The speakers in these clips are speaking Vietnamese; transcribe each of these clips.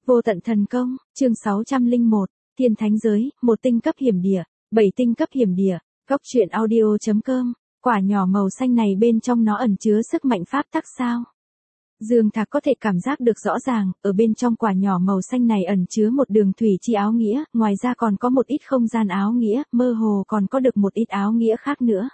Vô tận thần công, chương 601, Thiên Thánh Giới, một tinh cấp hiểm địa, 7 tinh cấp hiểm địa, góc truyện audio.com, quả nhỏ màu xanh này bên trong nó ẩn chứa sức mạnh pháp tắc sao? Dương Thạc có thể cảm giác được rõ ràng, ở bên trong quả nhỏ màu xanh này ẩn chứa một đường thủy chi áo nghĩa, ngoài ra còn có một ít không gian áo nghĩa, mơ hồ còn có được một ít áo nghĩa khác nữa.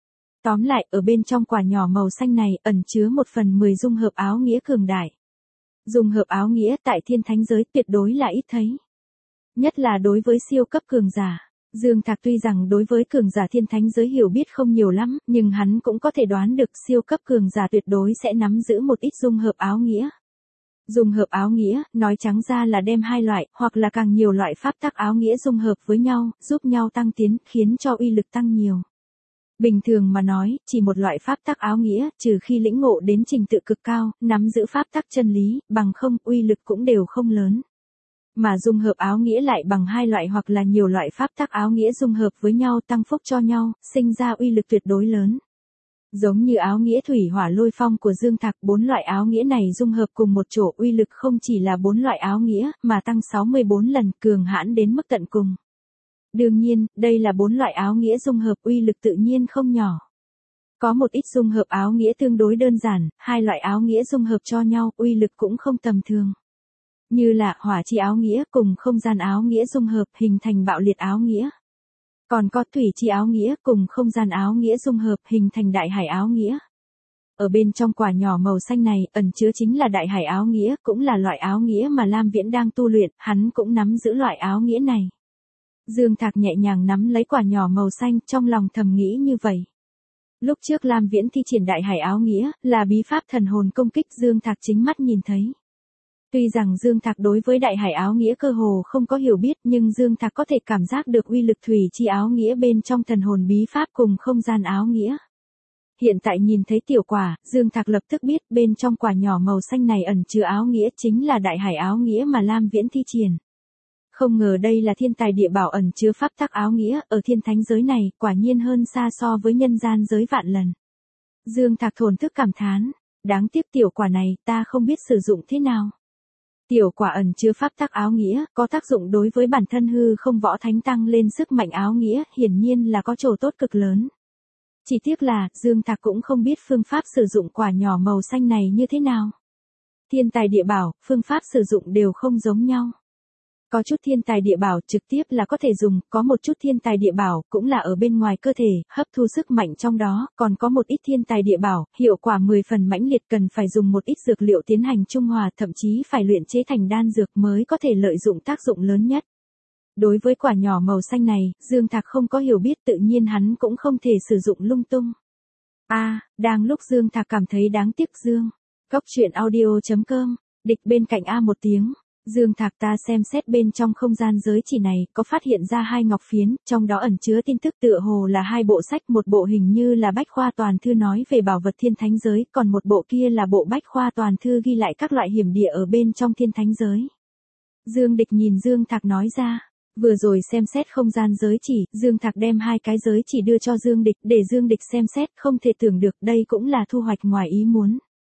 Tóm lại, ở bên trong quả nhỏ màu xanh này ẩn chứa 1/10 dung hợp áo nghĩa cường đại. Dung hợp áo nghĩa tại Thiên Thánh Giới tuyệt đối là ít thấy. Nhất là đối với siêu cấp cường giả. Dương Thạc tuy rằng đối với cường giả Thiên Thánh Giới hiểu biết không nhiều lắm, nhưng hắn cũng có thể đoán được siêu cấp cường giả tuyệt đối sẽ nắm giữ một ít dung hợp áo nghĩa. Dung hợp áo nghĩa, nói trắng ra là đem hai loại, hoặc là càng nhiều loại pháp tắc áo nghĩa dung hợp với nhau, giúp nhau tăng tiến, khiến cho uy lực tăng nhiều. Bình thường mà nói, chỉ một loại pháp tắc áo nghĩa, trừ khi lĩnh ngộ đến trình tự cực cao, nắm giữ pháp tắc chân lý, bằng không, uy lực cũng đều không lớn. Mà dung hợp áo nghĩa lại bằng hai loại hoặc là nhiều loại pháp tắc áo nghĩa dung hợp với nhau tăng phúc cho nhau, sinh ra uy lực tuyệt đối lớn. Giống như áo nghĩa thủy hỏa lôi phong của Dương Thạc, 4 loại áo nghĩa này dung hợp cùng một chỗ uy lực không chỉ là 4 loại áo nghĩa, mà tăng 64 lần, cường hãn đến mức tận cùng. Đương nhiên, đây là 4 loại áo nghĩa dung hợp uy lực tự nhiên không nhỏ. Có một ít dung hợp áo nghĩa tương đối đơn giản, hai loại áo nghĩa dung hợp cho nhau, uy lực cũng không tầm thường. Như là hỏa chi áo nghĩa cùng không gian áo nghĩa dung hợp hình thành bạo liệt áo nghĩa. Còn có thủy chi áo nghĩa cùng không gian áo nghĩa dung hợp hình thành đại hải áo nghĩa. Ở bên trong quả nhỏ màu xanh này ẩn chứa chính là đại hải áo nghĩa, cũng là loại áo nghĩa mà Lam Viễn đang tu luyện, hắn cũng nắm giữ loại áo nghĩa này. Dương Thạc nhẹ nhàng nắm lấy quả nhỏ màu xanh, trong lòng thầm nghĩ như vậy. Lúc trước Lam Viễn thi triển đại hải áo nghĩa, là bí pháp thần hồn công kích Dương Thạc chính mắt nhìn thấy. Tuy rằng Dương Thạc đối với đại hải áo nghĩa cơ hồ không có hiểu biết, nhưng Dương Thạc có thể cảm giác được uy lực thủy chi áo nghĩa bên trong thần hồn bí pháp cùng không gian áo nghĩa. Hiện tại nhìn thấy tiểu quả, Dương Thạc lập tức biết bên trong quả nhỏ màu xanh này ẩn chứa áo nghĩa chính là đại hải áo nghĩa mà Lam Viễn thi triển. Không ngờ đây là thiên tài địa bảo ẩn chứa pháp tắc áo nghĩa, ở Thiên Thánh Giới này, quả nhiên hơn xa so với nhân gian giới vạn lần. Dương Thạc thổn thức cảm thán, đáng tiếc tiểu quả này, ta không biết sử dụng thế nào. Tiểu quả ẩn chứa pháp tắc áo nghĩa, có tác dụng đối với bản thân hư không võ thánh tăng lên sức mạnh áo nghĩa, hiển nhiên là có chỗ tốt cực lớn. Chỉ tiếc là, Dương Thạc cũng không biết phương pháp sử dụng quả nhỏ màu xanh này như thế nào. Thiên tài địa bảo, phương pháp sử dụng đều không giống nhau. Có chút thiên tài địa bảo trực tiếp là có thể dùng, có một chút thiên tài địa bảo cũng là ở bên ngoài cơ thể, hấp thu sức mạnh trong đó, còn có một ít thiên tài địa bảo, hiệu quả 10 phần mãnh liệt cần phải dùng một ít dược liệu tiến hành trung hòa, thậm chí phải luyện chế thành đan dược mới có thể lợi dụng tác dụng lớn nhất. Đối với quả nhỏ màu xanh này, Dương Thạc không có hiểu biết tự nhiên hắn cũng không thể sử dụng lung tung. Đang lúc Dương Thạc cảm thấy đáng tiếc Góc truyện audio.com, địch bên cạnh một tiếng. Dương Thạc ta xem xét bên trong không gian giới chỉ này, có phát hiện ra 2 ngọc phiến, trong đó ẩn chứa tin tức tựa hồ là 2 bộ sách, một bộ hình như là bách khoa toàn thư nói về bảo vật Thiên Thánh Giới, còn một bộ kia là bộ bách khoa toàn thư ghi lại các loại hiểm địa ở bên trong Thiên Thánh Giới. Dương Địch nhìn Dương Thạc nói ra, vừa rồi xem xét không gian giới chỉ, Dương Thạc đem 2 cái giới chỉ đưa cho Dương Địch, để Dương Địch xem xét, không thể tưởng được đây cũng là thu hoạch ngoài ý muốn.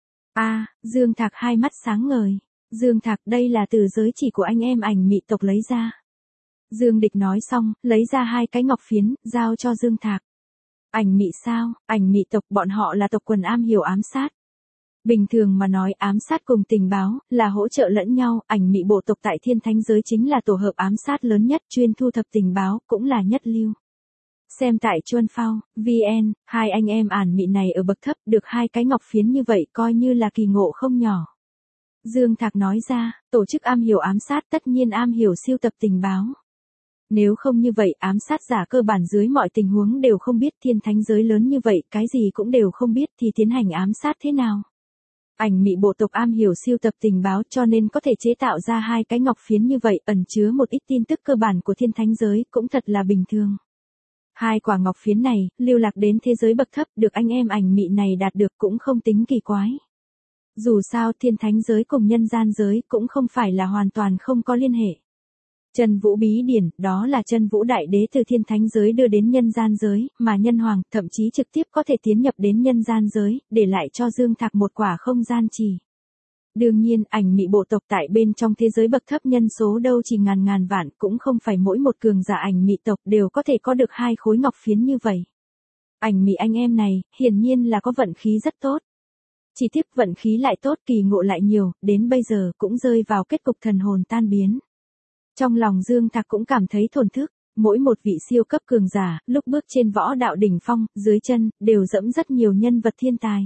Dương Thạc hai mắt sáng ngời. Dương Thạc, đây là từ giới chỉ của anh em ảnh mị tộc lấy ra. Dương Địch nói xong, lấy ra 2 cái ngọc phiến, giao cho Dương Thạc. Ảnh mị sao? Ảnh mị tộc, bọn họ là tộc quần am hiểu ám sát. Bình thường mà nói ám sát cùng tình báo, là hỗ trợ lẫn nhau, ảnh mị bộ tộc tại Thiên Thánh Giới chính là tổ hợp ám sát lớn nhất, chuyên thu thập tình báo, cũng là nhất lưu. Xem tại Chuân Phao, VN, 2 anh em ản mị này ở bậc thấp, được 2 cái ngọc phiến như vậy coi như là kỳ ngộ không nhỏ. Dương Thạc nói ra, tổ chức am hiểu ám sát tất nhiên am hiểu siêu tập tình báo. Nếu không như vậy ám sát giả cơ bản dưới mọi tình huống đều không biết Thiên Thánh Giới lớn như vậy, cái gì cũng đều không biết thì tiến hành ám sát thế nào. Ảnh mị bộ tộc am hiểu siêu tập tình báo cho nên có thể chế tạo ra 2 cái ngọc phiến như vậy, ẩn chứa một ít tin tức cơ bản của Thiên Thánh Giới, cũng thật là bình thường. 2 quả ngọc phiến này, lưu lạc đến thế giới bậc thấp, được anh em ảnh mị này đạt được cũng không tính kỳ quái. Dù sao Thiên Thánh Giới cùng nhân gian giới cũng không phải là hoàn toàn không có liên hệ. Chân Vũ Bí Điển, đó là Chân Vũ Đại Đế từ Thiên Thánh Giới đưa đến nhân gian giới, mà Nhân Hoàng thậm chí trực tiếp có thể tiến nhập đến nhân gian giới, để lại cho Dương Thạc một quả không gian trì. Đương nhiên, ảnh mị bộ tộc tại bên trong thế giới bậc thấp nhân số đâu chỉ ngàn ngàn vạn, cũng không phải mỗi một cường giả ảnh mị tộc đều có thể có được 2 khối ngọc phiến như vậy. Ảnh mị anh em này, hiển nhiên là có vận khí rất tốt. Chỉ tiếc vận khí lại tốt, kỳ ngộ lại nhiều, đến bây giờ cũng rơi vào kết cục thần hồn tan biến. Trong lòng Dương Thạc cũng cảm thấy thổn thức, mỗi một vị siêu cấp cường giả, lúc bước trên võ đạo đỉnh phong, dưới chân, đều dẫm rất nhiều nhân vật thiên tài.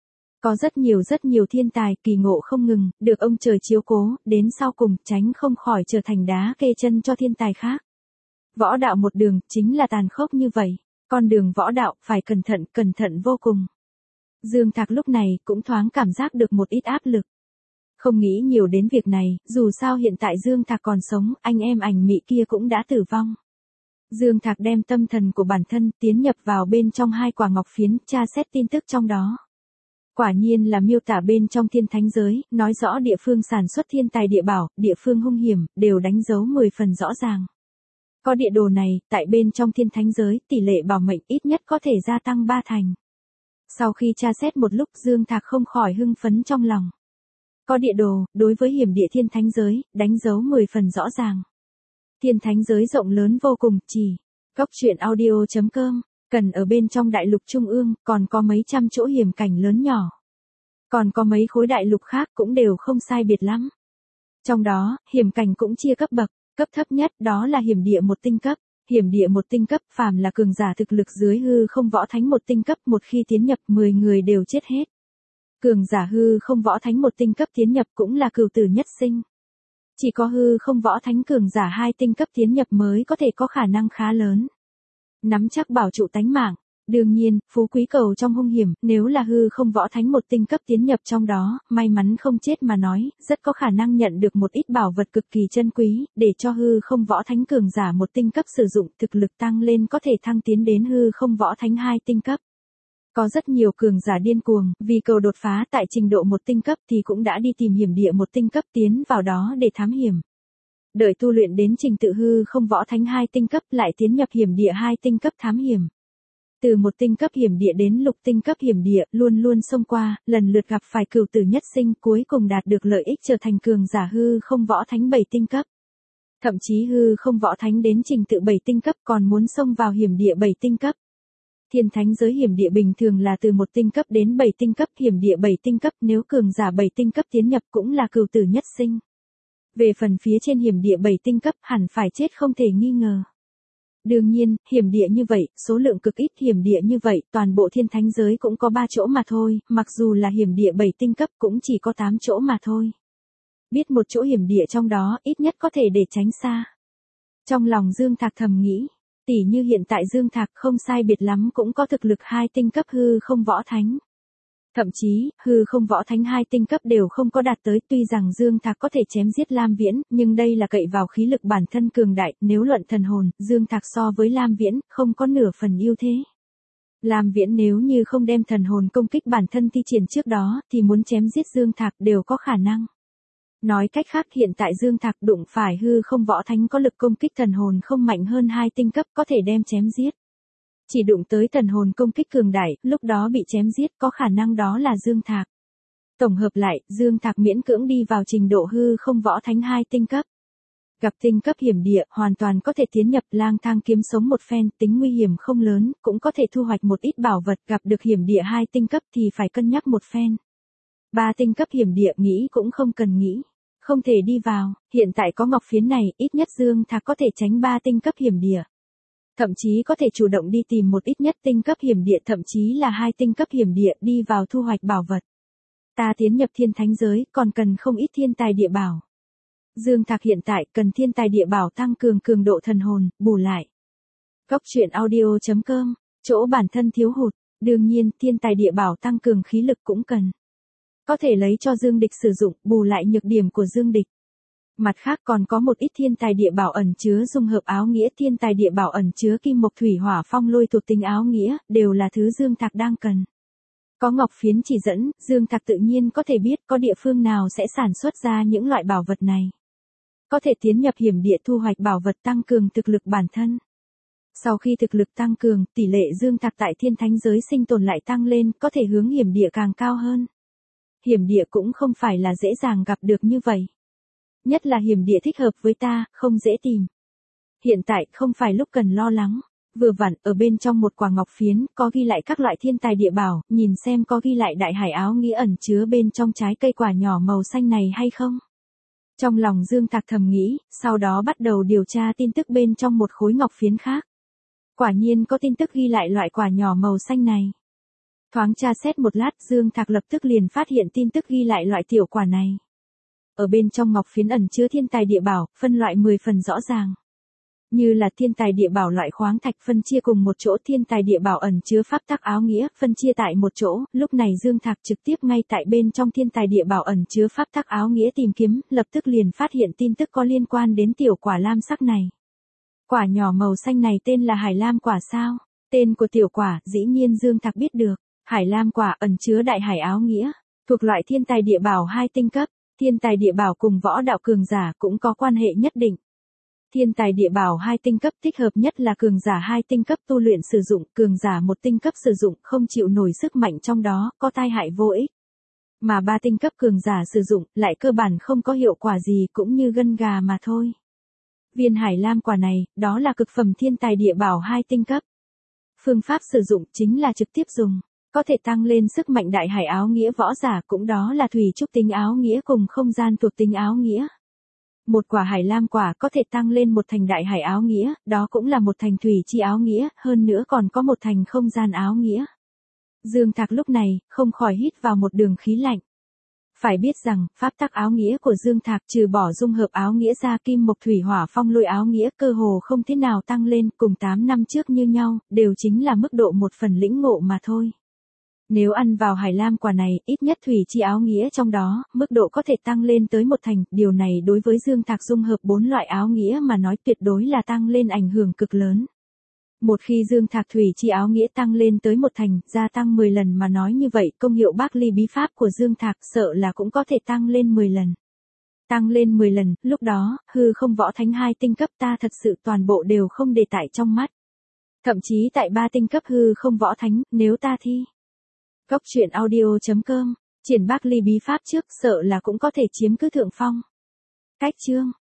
Có rất nhiều thiên tài, kỳ ngộ không ngừng, được ông trời chiếu cố, đến sau cùng, tránh không khỏi trở thành đá kê chân cho thiên tài khác. Võ đạo một đường, chính là tàn khốc như vậy, con đường võ đạo, phải cẩn thận vô cùng. Dương Thạc lúc này, cũng thoáng cảm giác được một ít áp lực. Không nghĩ nhiều đến việc này, dù sao hiện tại Dương Thạc còn sống, anh em ảnh mị kia cũng đã tử vong. Dương Thạc đem tâm thần của bản thân tiến nhập vào bên trong 2 quả ngọc phiến, tra xét tin tức trong đó. Quả nhiên là miêu tả bên trong thiên thánh giới, nói rõ địa phương sản xuất thiên tài địa bảo, địa phương hung hiểm, đều đánh dấu 10 phần rõ ràng. Có địa đồ này, tại bên trong thiên thánh giới, tỷ lệ bảo mệnh ít nhất có thể gia tăng 3 thành. Sau khi tra xét một lúc, Dương Thạc không khỏi hưng phấn trong lòng. Có địa đồ, đối với hiểm địa thiên thánh giới, đánh dấu 10 phần rõ ràng. Thiên thánh giới rộng lớn vô cùng, chỉ goctruyện.audio.com, cần ở bên trong đại lục trung ương, còn có mấy trăm chỗ hiểm cảnh lớn nhỏ. Còn có mấy khối đại lục khác cũng đều không sai biệt lắm. Trong đó, hiểm cảnh cũng chia cấp bậc, cấp thấp nhất đó là hiểm địa 1 tinh cấp. Hiểm địa 1 tinh cấp, phàm là cường giả thực lực dưới hư không võ thánh 1 tinh cấp, một khi tiến nhập 10 người đều chết hết. Cường giả hư không võ thánh 1 tinh cấp tiến nhập cũng là cửu tử nhất sinh. Chỉ có hư không võ thánh cường giả 2 tinh cấp tiến nhập mới có thể có khả năng khá lớn. Nắm chắc bảo trụ tánh mạng. Đương nhiên, phú quý cầu trong hung hiểm, nếu là hư không võ thánh 1 tinh cấp tiến nhập trong đó, may mắn không chết mà nói, rất có khả năng nhận được một ít bảo vật cực kỳ chân quý, để cho hư không võ thánh cường giả 1 tinh cấp sử dụng, thực lực tăng lên có thể thăng tiến đến hư không võ thánh 2 tinh cấp. Có rất nhiều cường giả điên cuồng, vì cầu đột phá tại trình độ 1 tinh cấp thì cũng đã đi tìm hiểm địa 1 tinh cấp tiến vào đó để thám hiểm. Đợi tu luyện đến trình tự hư không võ thánh 2 tinh cấp lại tiến nhập hiểm địa 2 tinh cấp thám hiểm. Từ 1 tinh cấp hiểm địa đến lục tinh cấp hiểm địa, luôn luôn xông qua, lần lượt gặp phải cửu tử nhất sinh, cuối cùng đạt được lợi ích trở thành cường giả hư không võ thánh 7 tinh cấp. Thậm chí hư không võ thánh đến trình tự 7 tinh cấp còn muốn xông vào hiểm địa 7 tinh cấp. Thiên thánh giới hiểm địa bình thường là từ 1 tinh cấp đến 7 tinh cấp, hiểm địa 7 tinh cấp nếu cường giả 7 tinh cấp tiến nhập cũng là cửu tử nhất sinh. Về phần phía trên hiểm địa 7 tinh cấp hẳn phải chết không thể nghi ngờ. Đương nhiên, hiểm địa như vậy, số lượng cực ít, hiểm địa như vậy, toàn bộ thiên thánh giới cũng có 3 chỗ mà thôi, mặc dù là hiểm địa 7 tinh cấp cũng chỉ có 8 chỗ mà thôi. Biết một chỗ hiểm địa trong đó, ít nhất có thể để tránh xa. Trong lòng Dương Thạc thầm nghĩ, tỉ như hiện tại Dương Thạc không sai biệt lắm cũng có thực lực 2 tinh cấp hư không võ thánh. Thậm chí, hư không võ thánh 2 tinh cấp đều không có đạt tới, tuy rằng Dương Thạc có thể chém giết Lam Viễn, nhưng đây là cậy vào khí lực bản thân cường đại, nếu luận thần hồn, Dương Thạc so với Lam Viễn, không có nửa phần ưu thế. Lam Viễn nếu như không đem thần hồn công kích bản thân thi triển trước đó, thì muốn chém giết Dương Thạc đều có khả năng. Nói cách khác hiện tại Dương Thạc đụng phải hư không võ thánh có lực công kích thần hồn không mạnh hơn 2 tinh cấp có thể đem chém giết. Chỉ đụng tới thần hồn công kích cường đại, lúc đó bị chém giết có khả năng đó là Dương Thạc. Tổng hợp lại, Dương Thạc miễn cưỡng đi vào trình độ hư không võ thánh 2 tinh cấp. Gặp tinh cấp hiểm địa, hoàn toàn có thể tiến nhập lang thang kiếm sống một phen, tính nguy hiểm không lớn, cũng có thể thu hoạch một ít bảo vật, gặp được hiểm địa 2 tinh cấp thì phải cân nhắc một phen. 3 tinh cấp hiểm địa nghĩ cũng không cần nghĩ. Không thể đi vào, hiện tại có ngọc phiến này, ít nhất Dương Thạc có thể tránh 3 tinh cấp hiểm địa. Thậm chí có thể chủ động đi tìm một ít nhất tinh cấp hiểm địa, thậm chí là 2 tinh cấp hiểm địa đi vào thu hoạch bảo vật. Ta tiến nhập thiên thánh giới, còn cần không ít thiên tài địa bảo. Dương Thạc hiện tại cần thiên tài địa bảo tăng cường cường độ thần hồn, bù lại. Goctruyện.audio.com, chỗ bản thân thiếu hụt, đương nhiên thiên tài địa bảo tăng cường khí lực cũng cần. Có thể lấy cho Dương Địch sử dụng, bù lại nhược điểm của Dương Địch. Mặt khác còn có một ít thiên tài địa bảo ẩn chứa dung hợp áo nghĩa, thiên tài địa bảo ẩn chứa kim mộc thủy hỏa phong lôi thuộc tính áo nghĩa, đều là thứ Dương Thạc đang cần. Có ngọc phiến chỉ dẫn, Dương Thạc tự nhiên có thể biết có địa phương nào sẽ sản xuất ra những loại bảo vật này. Có thể tiến nhập hiểm địa thu hoạch bảo vật tăng cường thực lực bản thân. Sau khi thực lực tăng cường, tỷ lệ Dương Thạc tại thiên thánh giới sinh tồn lại tăng lên, có thể hướng hiểm địa càng cao hơn. hiểm địa cũng không phải là dễ dàng gặp được như vậy. Nhất là hiểm địa thích hợp với ta, không dễ tìm. Hiện tại không phải lúc cần lo lắng. Vừa vặn, ở bên trong một quả ngọc phiến, có ghi lại các loại thiên tài địa bảo, nhìn xem có ghi lại đại hải áo nghĩa ẩn chứa bên trong trái cây quả nhỏ màu xanh này hay không. Trong lòng Dương Thạc thầm nghĩ, sau đó bắt đầu điều tra tin tức bên trong một khối ngọc phiến khác. Quả nhiên có tin tức ghi lại loại quả nhỏ màu xanh này. Thoáng tra xét một lát, Dương Thạc lập tức liền phát hiện tin tức ghi lại loại tiểu quả này. Ở bên trong ngọc phiến ẩn chứa thiên tài địa bảo, phân loại 10 phần rõ ràng. Như là thiên tài địa bảo loại khoáng thạch phân chia cùng một chỗ, thiên tài địa bảo ẩn chứa pháp tắc áo nghĩa phân chia tại một chỗ, lúc này Dương Thạc trực tiếp ngay tại bên trong thiên tài địa bảo ẩn chứa pháp tắc áo nghĩa tìm kiếm, lập tức liền phát hiện tin tức có liên quan đến tiểu quả lam sắc này. Quả nhỏ màu xanh này tên là hải lam quả sao? Tên của tiểu quả, dĩ nhiên Dương Thạc biết được, hải lam quả ẩn chứa đại hải áo nghĩa, thuộc loại thiên tài địa bảo 2 tinh cấp, thiên tài địa bảo cùng võ đạo cường giả cũng có quan hệ nhất định. Thiên tài địa bảo 2 tinh cấp thích hợp nhất là cường giả 2 tinh cấp tu luyện sử dụng, cường giả 1 tinh cấp sử dụng không chịu nổi sức mạnh trong đó, có tai hại vô ích. Mà 3 tinh cấp cường giả sử dụng lại cơ bản không có hiệu quả gì, cũng như gân gà mà thôi. Viên hải lam quả này, đó là cực phẩm thiên tài địa bảo 2 tinh cấp. Phương pháp sử dụng chính là trực tiếp dùng, có thể tăng lên sức mạnh đại hải áo nghĩa võ giả, cũng đó là thủy trúc tính áo nghĩa cùng không gian thuộc tính áo nghĩa. Một quả hải lam quả có thể tăng lên một thành đại hải áo nghĩa, đó cũng là một thành thủy chi áo nghĩa, hơn nữa còn có một thành không gian áo nghĩa. Dương Thạc lúc này, không khỏi hít vào một đường khí lạnh. Phải biết rằng, pháp tắc áo nghĩa của Dương Thạc trừ bỏ dung hợp áo nghĩa ra kim mộc thủy hỏa phong lôi áo nghĩa cơ hồ không thế nào tăng lên, cùng 8 năm trước như nhau, đều chính là mức độ một phần lĩnh ngộ mà thôi. Nếu ăn vào hải lam quả này, ít nhất thủy chi áo nghĩa trong đó, mức độ có thể tăng lên tới một thành, điều này đối với Dương Thạc dung hợp 4 loại áo nghĩa mà nói tuyệt đối là tăng lên ảnh hưởng cực lớn. Một khi Dương Thạc thủy chi áo nghĩa tăng lên tới một thành, gia tăng 10 lần mà nói như vậy, công hiệu Bác Ly bí pháp của Dương Thạc sợ là cũng có thể tăng lên 10 lần. Tăng lên 10 lần, lúc đó, hư không võ thánh 2 tinh cấp ta thật sự toàn bộ đều không để tại trong mắt. Thậm chí tại 3 tinh cấp hư không võ thánh, nếu ta thi. Góc truyện audio.com, triển Bác Ly bí pháp trước sợ là cũng có thể chiếm cứ thượng phong. Cách chương